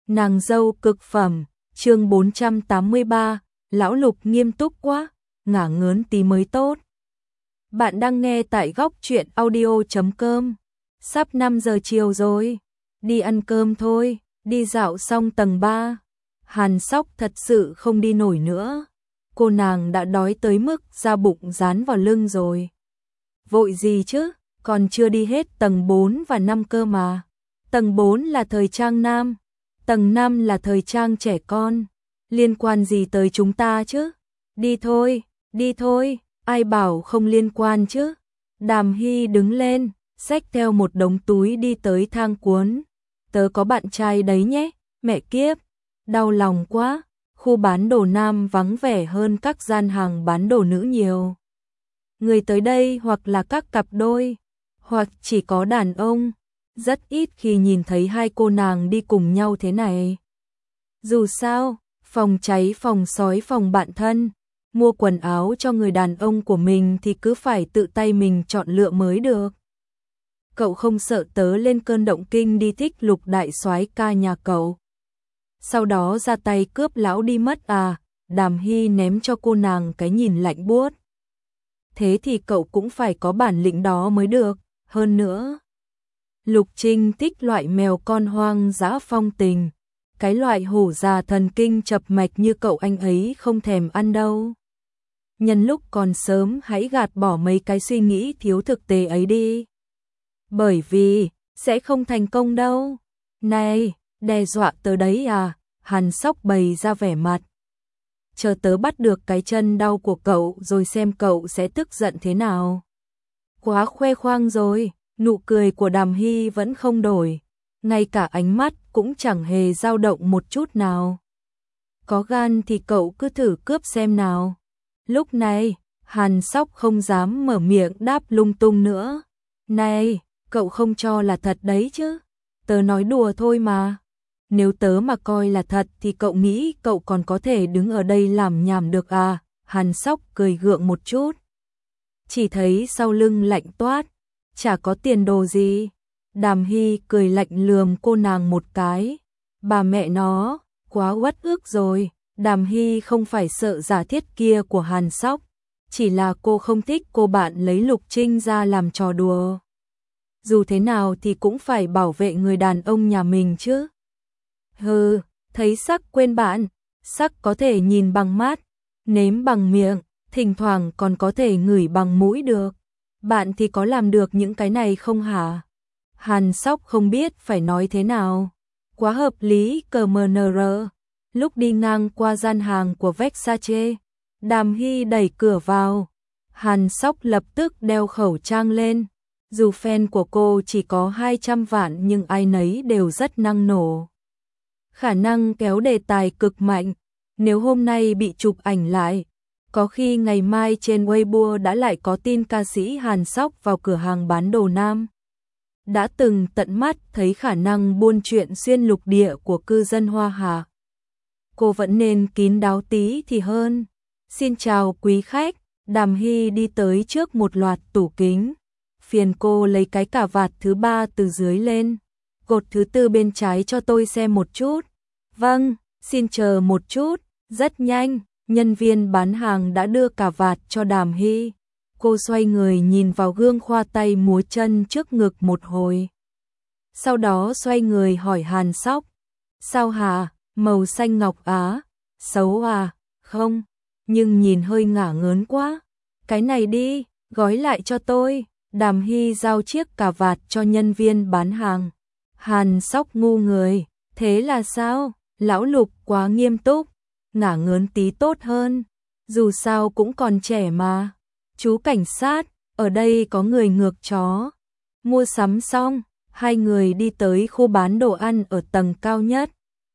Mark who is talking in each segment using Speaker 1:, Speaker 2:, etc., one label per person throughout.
Speaker 1: Nàng dâu cực phẩm, chương 483, lão Lục nghiêm túc quá, ngả ngớn tí mới tốt. Bạn đang nghe tại góc truyện audio.com. Sắp 5 giờ chiều rồi, đi ăn cơm thôi, đi dạo xong tầng 3. Hàn Sóc thật sự không đi nổi nữa. Cô nàng đã đói tới mức da bụng dán vào lưng rồi. Vội gì chứ, còn chưa đi hết tầng 4 và 5 cơ mà. Tầng 4 là thời trang nam, tầng 5 là thời trang trẻ con. Liên quan gì tới chúng ta chứ? Đi thôi, ai bảo không liên quan chứ? Đàm Hy đứng lên, xách theo một đống túi đi tới thang cuốn. Tớ có bạn trai đấy nhé, mẹ kiếp, đau lòng quá. Khu bán đồ nam vắng vẻ hơn các gian hàng bán đồ nữ nhiều. Người tới đây hoặc là các cặp đôi, hoặc chỉ có đàn ông. Rất ít khi nhìn thấy hai cô nàng đi cùng nhau thế này. Dù sao, phòng cháy phòng sói phòng bạn thân, mua quần áo cho người đàn ông của mình thì cứ phải tự tay mình chọn lựa mới được. Cậu không sợ tớ lên cơn động kinh đi thích Lục đại soái ca nhà cậu, sau đó ra tay cướp lão đi mất à? Đàm Hy ném cho cô nàng cái nhìn lạnh buốt. Thế thì cậu cũng phải có bản lĩnh đó mới được, hơn nữa. Lục Trinh thích loại mèo con hoang dã phong tình, cái loại hổ già thần kinh chập mạch như cậu anh ấy không thèm ăn đâu. Nhân lúc còn sớm hãy gạt bỏ mấy cái suy nghĩ thiếu thực tế ấy đi. Bởi vì, sẽ không thành công đâu. Này, đe dọa tớ đấy à? Hàn Sóc bày ra vẻ mặt. Chờ tớ bắt được cái chân đau của cậu rồi xem cậu sẽ tức giận thế nào. Quá khoe khoang rồi, nụ cười của Đàm Hy vẫn không đổi. Ngay cả ánh mắt cũng chẳng hề dao động một chút nào. Có gan thì cậu cứ thử cướp xem nào. Lúc này, Hàn Sóc không dám mở miệng đáp lung tung nữa. Này, cậu không cho là thật đấy chứ? Tớ nói đùa thôi mà. Nếu tớ mà coi là thật thì cậu nghĩ cậu còn có thể đứng ở đây làm nhảm được à? Hàn Sóc cười gượng một chút. Chỉ thấy sau lưng lạnh toát, chả có tiền đồ gì. Đàm Hy cười lạnh lườm cô nàng một cái. Bà mẹ nó, quá uất ức rồi. Đàm Hy không phải sợ giả thiết kia của Hàn Sóc, chỉ là cô không thích cô bạn lấy Lục Trinh ra làm trò đùa. Dù thế nào thì cũng phải bảo vệ người đàn ông nhà mình chứ. Hừ, thấy sắc quên bạn, sắc có thể nhìn bằng mắt, nếm bằng miệng, thỉnh thoảng còn có thể ngửi bằng mũi được. Bạn thì có làm được những cái này không hả? Hàn Sóc không biết phải nói thế nào. Quá hợp lý cờ mờ nờ rờ. Lúc đi ngang qua gian hàng của Versace, Đàm Hy đẩy cửa vào. Hàn Sóc lập tức đeo khẩu trang lên. Dù fan của cô chỉ có 200 vạn nhưng ai nấy đều rất năng nổ. Khả năng kéo đề tài cực mạnh. Nếu hôm nay bị chụp ảnh lại, có khi ngày mai trên Weibo đã lại có tin ca sĩ Hàn Sóc vào cửa hàng bán đồ nam. Đã từng tận mắt thấy khả năng buôn chuyện xuyên lục địa của cư dân Hoa Hạ. Cô vẫn nên kín đáo tí thì hơn. Xin chào quý khách. Đàm Hy đi tới trước một loạt tủ kính. Phiền cô lấy cái cà vạt thứ 3 từ dưới lên. Cột thứ 4 bên trái cho tôi xem một chút. Vâng, xin chờ một chút. Rất nhanh, nhân viên bán hàng đã đưa cà vạt cho Đàm Hy. Cô xoay người nhìn vào gương khoa tay múa chân trước ngực một hồi. Sau đó xoay người hỏi Hàn Sóc. Sao hả, màu xanh ngọc á? Xấu à? Không, nhưng nhìn hơi ngả ngớn quá. Cái này đi, gói lại cho tôi. Đàm Hy giao chiếc cà vạt cho nhân viên bán hàng. Hàn Sóc ngu người. Thế là sao? Lão Lục quá nghiêm túc. Ngả ngớn tí tốt hơn. Dù sao cũng còn trẻ mà. Chú cảnh sát, ở đây có người ngược chó. Mua sắm xong, hai người đi tới khu bán đồ ăn ở tầng cao nhất.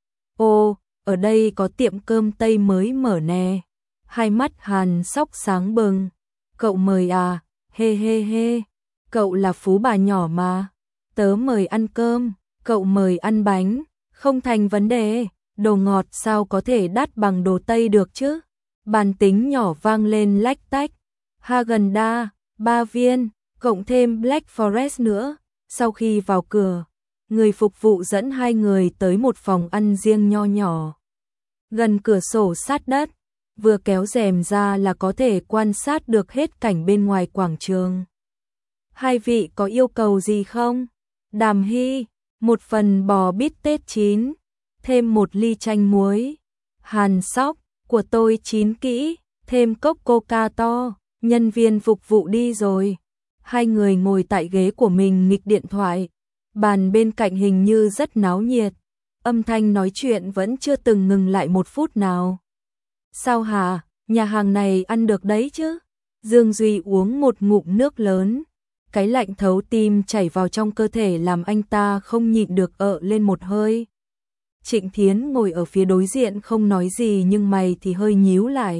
Speaker 1: Ồ, ở đây có tiệm cơm Tây mới mở nè. Hai mắt Hàn Sóc sáng bừng. Cậu mời à? Hê hê hê. Cậu là phú bà nhỏ mà. Tớ mời ăn cơm, cậu mời ăn bánh. Không thành vấn đề. Đồ ngọt sao có thể đắt bằng đồ Tây được chứ? Bàn tính nhỏ vang lên lách tách. Häagen-Dazs, 3 viên, cộng thêm Black Forest nữa. Sau khi vào cửa, Người phục vụ dẫn hai người tới một phòng ăn riêng nho nhỏ. Gần cửa sổ sát đất, vừa kéo rèm ra là có thể quan sát được hết cảnh bên ngoài quảng trường. Hai vị có yêu cầu gì không? Đàm Hy, một phần bò bít tết chín, thêm một ly chanh muối. Hàn Sóc, của tôi chín kỹ, thêm cốc coca to. Nhân viên phục vụ đi rồi. Hai người ngồi tại ghế của mình nghịch điện thoại. Bàn bên cạnh hình như rất náo nhiệt. Âm thanh nói chuyện vẫn chưa từng ngừng lại một phút nào. Sao hả, nhà hàng này ăn được đấy chứ? Dương Duy uống một ngụm nước lớn. Cái lạnh thấu tim chảy vào trong cơ thể làm anh ta không nhịn được ợ lên một hơi. Trịnh Thiến ngồi ở phía đối diện không nói gì nhưng mày thì hơi nhíu lại.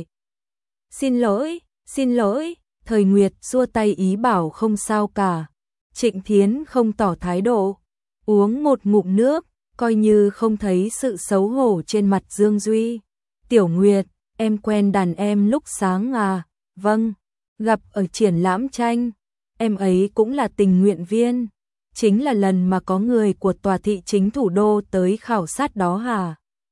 Speaker 1: Xin lỗi, Thời Nguyệt xua tay ý bảo không sao cả. Trịnh Thiến không tỏ thái độ, uống một ngụm nước, coi như không thấy sự xấu hổ trên mặt Dương Duy. Tiểu Nguyệt, em quen đàn em lúc sáng à? Vâng, gặp ở triển lãm tranh. Em ấy cũng là tình nguyện viên. Chính là lần mà có người của tòa thị chính thủ đô tới khảo sát đó hả?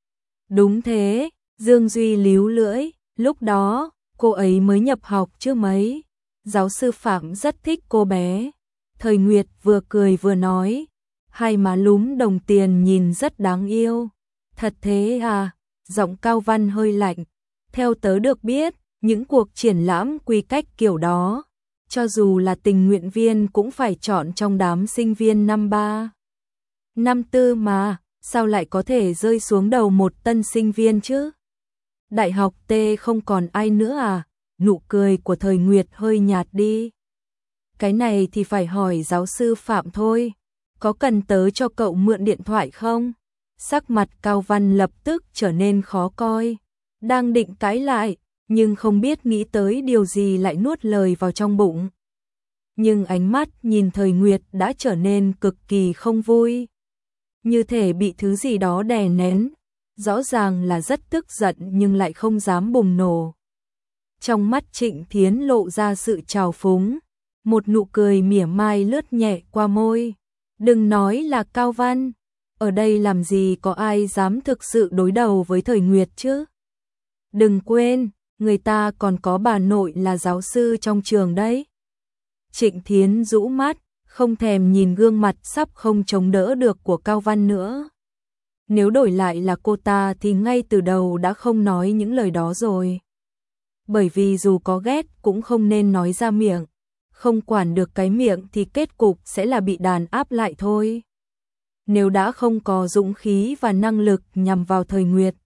Speaker 1: Đúng thế, Dương Duy líu lưỡi, lúc đó, cô ấy mới nhập học chưa mấy. Giáo sư Phạm rất thích cô bé. Thời Nguyệt vừa cười vừa nói, hai má lúm đồng tiền nhìn rất đáng yêu. Thật thế à? Giọng Cao Văn hơi lạnh. Theo tớ được biết, những cuộc triển lãm quy cách kiểu đó, cho dù là tình nguyện viên cũng phải chọn trong đám sinh viên năm 3, năm 4 mà, sao lại có thể rơi xuống đầu một tân sinh viên chứ? Đại học T không còn ai nữa à? Nụ cười của Thời Nguyệt hơi nhạt đi. Cái này thì phải hỏi giáo sư Phạm thôi. Có cần tớ cho cậu mượn điện thoại không? Sắc mặt Cao Văn lập tức trở nên khó coi. Đang định cãi lại, nhưng không biết nghĩ tới điều gì lại nuốt lời vào trong bụng. Nhưng ánh mắt nhìn Thời Nguyệt đã trở nên cực kỳ không vui. Như thể bị thứ gì đó đè nén. Rõ ràng là rất tức giận nhưng lại không dám bùng nổ. Trong mắt Trịnh Thiến lộ ra sự trào phúng. Một nụ cười mỉa mai lướt nhẹ qua môi. Đừng nói là Cao Văn. Ở đây làm gì có ai dám thực sự đối đầu với Thời Nguyệt chứ? Đừng quên, người ta còn có bà nội là giáo sư trong trường đấy. Trịnh Thiến rũ mắt, không thèm nhìn gương mặt sắp không chống đỡ được của Cao Văn nữa. Nếu đổi lại là cô ta thì ngay từ đầu đã không nói những lời đó rồi. Bởi vì dù có ghét cũng không nên nói ra miệng. Không quản được cái miệng thì kết cục sẽ là bị đàn áp lại thôi. Nếu đã không có dũng khí và năng lực nhằm vào Thời Nguyệt,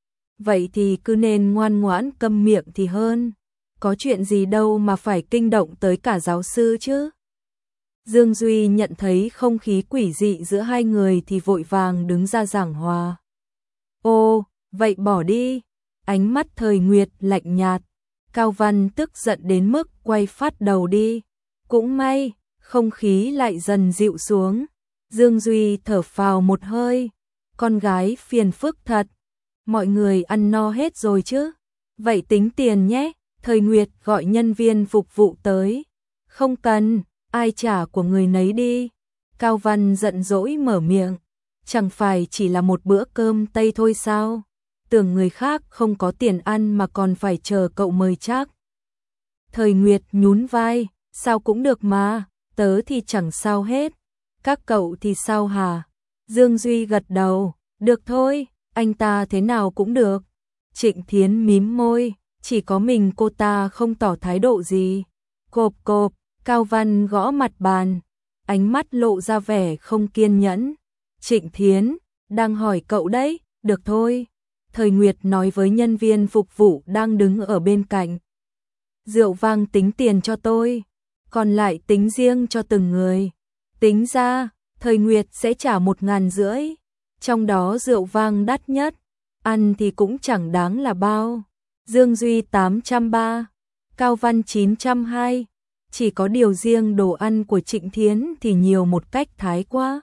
Speaker 1: vậy thì cứ nên ngoan ngoãn câm miệng thì hơn. Có chuyện gì đâu mà phải kinh động tới cả giáo sư chứ. Dương Duy nhận thấy không khí quỷ dị giữa hai người thì vội vàng đứng ra giảng hòa. Ô, vậy bỏ đi. Ánh mắt Thời Nguyệt lạnh nhạt. Cao Văn tức giận đến mức quay phát đầu đi. Cũng may, không khí lại dần dịu xuống. Dương Duy thở phào một hơi. Con gái phiền phức thật. Mọi người ăn no hết rồi chứ? Vậy tính tiền nhé. Thời Nguyệt gọi nhân viên phục vụ tới. Không cần, ai trả của người nấy đi. Cao Văn giận dỗi mở miệng. Chẳng phải chỉ là một bữa cơm Tây thôi sao? Tưởng người khác không có tiền ăn mà còn phải chờ cậu mời chắc. Thời Nguyệt nhún vai. Sao cũng được mà, tớ thì chẳng sao hết. Các cậu thì sao hả? Dương Duy gật đầu. Được thôi, anh ta thế nào cũng được. Trịnh Thiến mím môi. Chỉ có mình cô ta không tỏ thái độ gì. Cộp cộp, Cao Văn gõ mặt bàn. Ánh mắt lộ ra vẻ không kiên nhẫn. Trịnh Thiến, đang hỏi cậu đấy, được thôi. Thời Nguyệt nói với nhân viên phục vụ đang đứng ở bên cạnh. Rượu vang tính tiền cho tôi, còn lại tính riêng cho từng người. Tính ra, Thời Nguyệt sẽ trả 1.500. Trong đó rượu vang đắt nhất, ăn thì cũng chẳng đáng là bao. Dương Duy 830, Cao Văn 920. Chỉ có điều riêng đồ ăn của Trịnh Thiến thì nhiều một cách thái quá.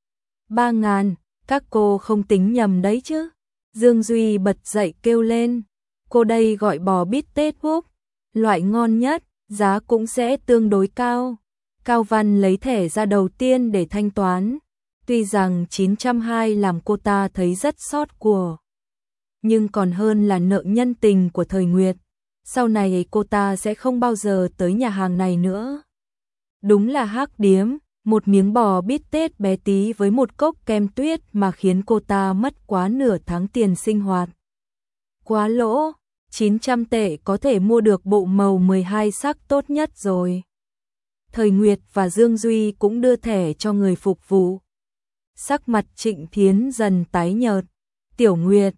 Speaker 1: 3.000, các cô không tính nhầm đấy chứ. Dương Duy bật dậy kêu lên. Cô đây gọi bò bít tết Úc, loại ngon nhất, giá cũng sẽ tương đối cao. Cao Văn lấy thẻ ra đầu tiên để thanh toán. Tuy rằng 920 làm cô ta thấy rất xót của, nhưng còn hơn là nợ nhân tình của Thời Nguyệt. Sau này cô ta sẽ không bao giờ tới nhà hàng này nữa. Đúng là hắc điếm, một miếng bò bít tết bé tí với một cốc kem tuyết mà khiến cô ta mất quá nửa tháng tiền sinh hoạt. Quá lỗ, 900 tệ có thể mua được bộ màu 12 sắc tốt nhất rồi. Thời Nguyệt và Dương Duy cũng đưa thẻ cho người phục vụ. Sắc mặt Trịnh Thiến dần tái nhợt. Tiểu Nguyệt,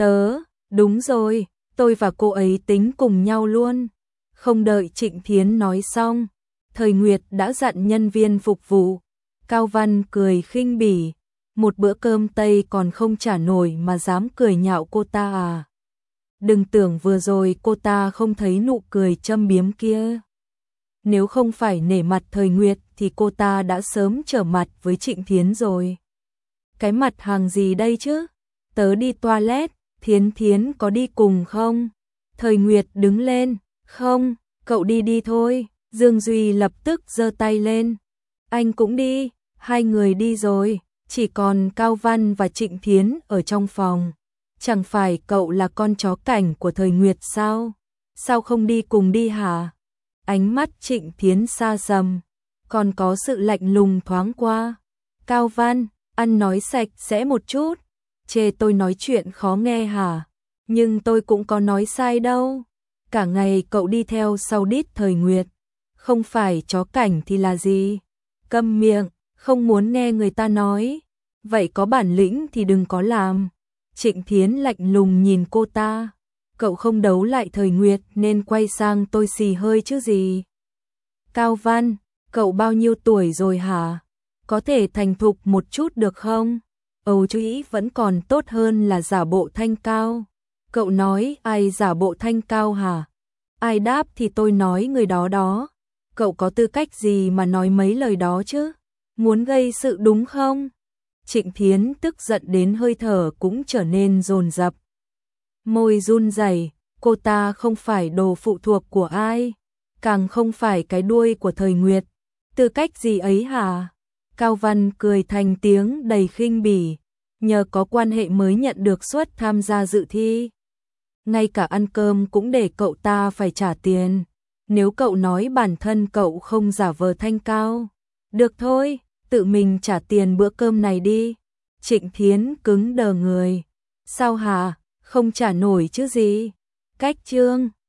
Speaker 1: đúng rồi, tôi và cô ấy tính cùng nhau luôn. Không đợi Trịnh Thiến nói xong, Thời Nguyệt đã dặn nhân viên phục vụ. Cao Văn cười khinh bỉ, một bữa cơm Tây còn không trả nổi mà dám cười nhạo cô ta à. Đừng tưởng vừa rồi cô ta không thấy nụ cười châm biếm kia. Nếu không phải nể mặt Thời Nguyệt thì cô ta đã sớm trở mặt với Trịnh Thiến rồi. Cái mặt hàng gì đây chứ? Tớ đi toilet, Thiến có đi cùng không? Thời Nguyệt đứng lên, không, cậu đi thôi. Dương Duy lập tức giơ tay lên. Anh cũng đi, hai người đi rồi, chỉ còn Cao Văn và Trịnh Thiến ở trong phòng. Chẳng phải cậu là con chó cảnh của Thời Nguyệt sao? Sao không đi cùng đi hả? Ánh mắt Trịnh Thiến xa sầm, còn có sự lạnh lùng thoáng qua. Cao Văn, ăn nói sạch sẽ một chút. Chê tôi nói chuyện khó nghe hả? Nhưng tôi cũng có nói sai đâu. Cả ngày cậu đi theo sau đít Thời Nguyệt. Không phải chó cảnh thì là gì? Câm miệng, không muốn nghe người ta nói. Vậy có bản lĩnh thì đừng có làm. Trịnh Thiến lạnh lùng nhìn cô ta. Cậu không đấu lại Thời Nguyệt nên quay sang tôi xì hơi chứ gì. Cao Văn, cậu bao nhiêu tuổi rồi hả? Có thể thành thục một chút được không? Âu chú ý vẫn còn tốt hơn là giả bộ thanh cao. Cậu nói ai giả bộ thanh cao hả? Ai đáp thì tôi nói người đó đó. Cậu có tư cách gì mà nói mấy lời đó chứ? Muốn gây sự đúng không? Trịnh Thiến tức giận đến hơi thở cũng trở nên dồn dập. Môi run rẩy, cô ta không phải đồ phụ thuộc của ai, càng không phải cái đuôi của Thời Nguyệt. Tư cách gì ấy hả? Cao Văn cười thành tiếng đầy khinh bỉ, nhờ có quan hệ mới nhận được suất tham gia dự thi. Ngay cả ăn cơm cũng để cậu ta phải trả tiền. Nếu cậu nói bản thân cậu không giả vờ thanh cao, được thôi, tự mình trả tiền bữa cơm này đi. Trịnh Thiến cứng đờ người. Sao hả? Không trả nổi chứ gì? Cách trương.